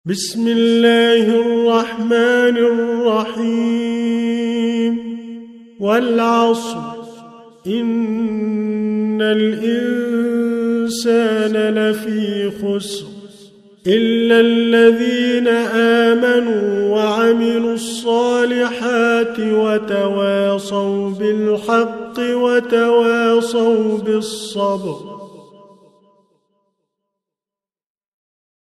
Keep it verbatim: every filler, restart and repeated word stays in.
بسم الله الرحمن الرحيم والعصر إن الإنسان لفي خسر إلا الذين آمنوا وعملوا الصالحات وتواصوا بالحق وتواصوا بالصبر.